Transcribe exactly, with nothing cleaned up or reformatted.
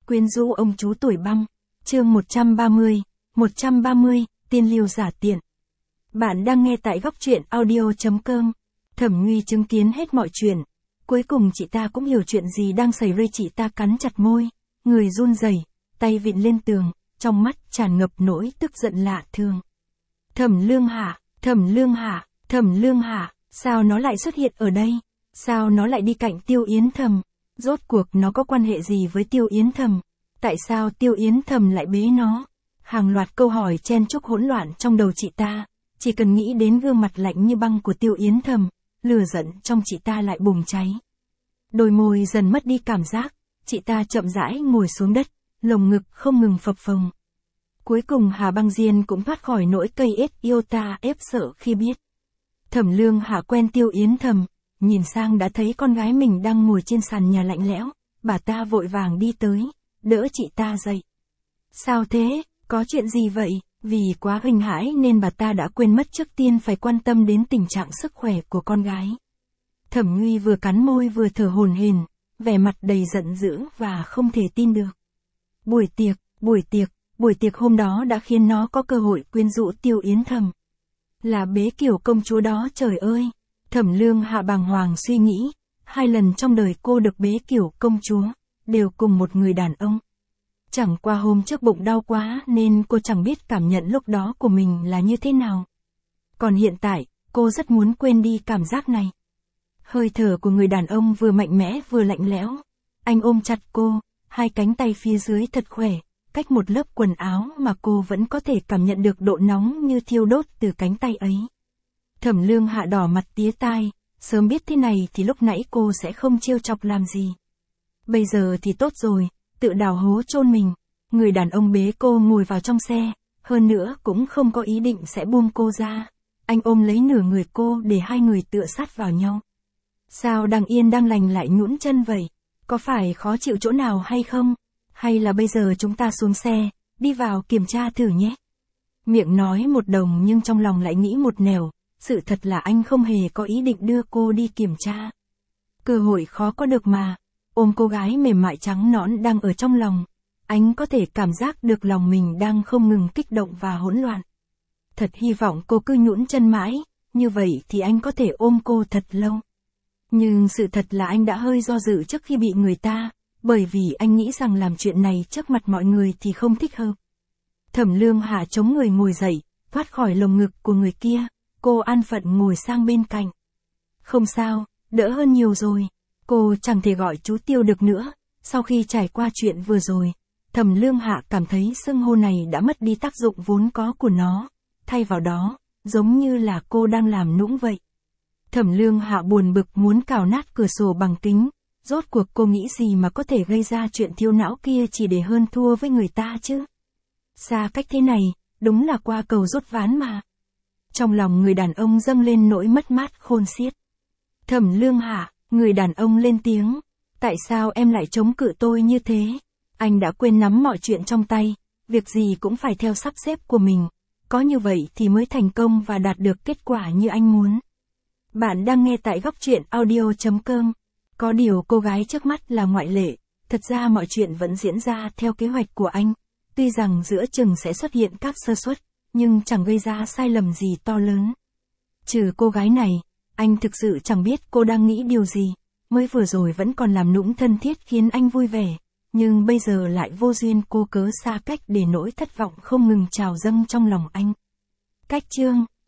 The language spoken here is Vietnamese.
Quyến rũ ông chú tuổi băng. Chương một trăm ba mươi. một trăm ba mươi, tiên liêu giả tiện. Bạn đang nghe tại góc truyện audio chấm com. Thẩm Nguy chứng kiến hết mọi chuyện. Cuối cùng chị ta cũng hiểu chuyện gì đang xảy ra, chị ta cắn chặt môi, người run rẩy, tay vịn lên tường, trong mắt tràn ngập nỗi tức giận lạ thường. Thẩm Lương Hạ, Thẩm Lương Hạ, Thẩm Lương Hạ, sao nó lại xuất hiện ở đây? Sao nó lại đi cạnh Tiêu Yến Thầm? Rốt cuộc nó có quan hệ gì với Tiêu Yến Thầm? Tại sao Tiêu Yến Thầm lại bế nó? Hàng loạt câu hỏi chen chúc hỗn loạn trong đầu chị ta, chỉ cần nghĩ đến gương mặt lạnh như băng của Tiêu Yến Thầm, lửa giận trong chị ta lại bùng cháy. Đôi môi dần mất đi cảm giác, chị ta chậm rãi ngồi xuống đất, lồng ngực không ngừng phập phồng. Cuối cùng Hà Băng Diên cũng thoát khỏi nỗi cây ết yêu ta ép sợ khi biết. Thẩm Lương Hạ quen Tiêu Yến Thầm, nhìn sang đã thấy con gái mình đang ngồi trên sàn nhà lạnh lẽo, bà ta vội vàng đi tới, đỡ chị ta dậy. Sao thế, có chuyện gì vậy? Vì quá kinh hãi nên bà ta đã quên mất trước tiên phải quan tâm đến tình trạng sức khỏe của con gái. Thẩm Nguy vừa cắn môi vừa thở hổn hển, vẻ mặt đầy giận dữ và không thể tin được. Buổi tiệc, buổi tiệc, buổi tiệc hôm đó đã khiến nó có cơ hội quyến rũ Tiêu Yến Thầm. Là bế kiểu công chúa đó, trời ơi! Thẩm Lương Hạ bàng hoàng suy nghĩ, hai lần trong đời cô được bế kiểu công chúa, đều cùng một người đàn ông. Chẳng qua hôm trước bụng đau quá nên cô chẳng biết cảm nhận lúc đó của mình là như thế nào. Còn hiện tại, cô rất muốn quên đi cảm giác này. Hơi thở của người đàn ông vừa mạnh mẽ vừa lạnh lẽo. Anh ôm chặt cô, hai cánh tay phía dưới thật khỏe, cách một lớp quần áo mà cô vẫn có thể cảm nhận được độ nóng như thiêu đốt từ cánh tay ấy. Thẩm Lương Hạ đỏ mặt tía tai, sớm biết thế này thì lúc nãy cô sẽ không trêu chọc làm gì. Bây giờ thì tốt rồi, tự đào hố chôn mình. Người đàn ông bế cô ngồi vào trong xe, hơn nữa cũng không có ý định sẽ buông cô ra. Anh ôm lấy nửa người cô để hai người tựa sát vào nhau. Sao đang yên đang lành lại nhũn chân vậy? Có phải khó chịu chỗ nào hay không? Hay là bây giờ chúng ta xuống xe, đi vào kiểm tra thử nhé? Miệng nói một đồng nhưng trong lòng lại nghĩ một nẻo. Sự thật là anh không hề có ý định đưa cô đi kiểm tra. Cơ hội khó có được mà. Ôm cô gái mềm mại trắng nõn đang ở trong lòng, anh có thể cảm giác được lòng mình đang không ngừng kích động và hỗn loạn. Thật hy vọng cô cứ nhũn chân mãi, như vậy thì anh có thể ôm cô thật lâu. Nhưng sự thật là anh đã hơi do dự trước khi bị người ta, bởi vì anh nghĩ rằng làm chuyện này trước mặt mọi người thì không thích hợp. Thẩm Lương Hạ chống người ngồi dậy, thoát khỏi lồng ngực của người kia, cô an phận ngồi sang bên cạnh. Không sao, đỡ hơn nhiều rồi. Cô chẳng thể gọi chú Tiêu được nữa, sau khi trải qua chuyện vừa rồi, Thẩm Lương Hạ cảm thấy xưng hô này đã mất đi tác dụng vốn có của nó, thay vào đó, giống như là cô đang làm nũng vậy. Thẩm Lương Hạ buồn bực muốn cào nát cửa sổ bằng kính, rốt cuộc cô nghĩ gì mà có thể gây ra chuyện thiêu não kia chỉ để hơn thua với người ta chứ? Xa cách thế này, đúng là qua cầu rút ván mà. Trong lòng người đàn ông dâng lên nỗi mất mát khôn xiết. Thẩm Lương Hạ, người đàn ông lên tiếng, tại sao em lại chống cự tôi như thế? Anh đã quên nắm mọi chuyện trong tay, việc gì cũng phải theo sắp xếp của mình, có như vậy thì mới thành công và đạt được kết quả như anh muốn. Bạn đang nghe tại góc truyện audio chấm com. Có điều cô gái trước mắt là ngoại lệ, thật ra mọi chuyện vẫn diễn ra theo kế hoạch của anh, tuy rằng giữa chừng sẽ xuất hiện các sơ suất, nhưng chẳng gây ra sai lầm gì to lớn. Trừ cô gái này, anh thực sự chẳng biết cô đang nghĩ điều gì, mới vừa rồi vẫn còn làm nũng thân thiết khiến anh vui vẻ, nhưng bây giờ lại vô duyên cô cớ xa cách để nỗi thất vọng không ngừng trào dâng trong lòng anh. Cách chương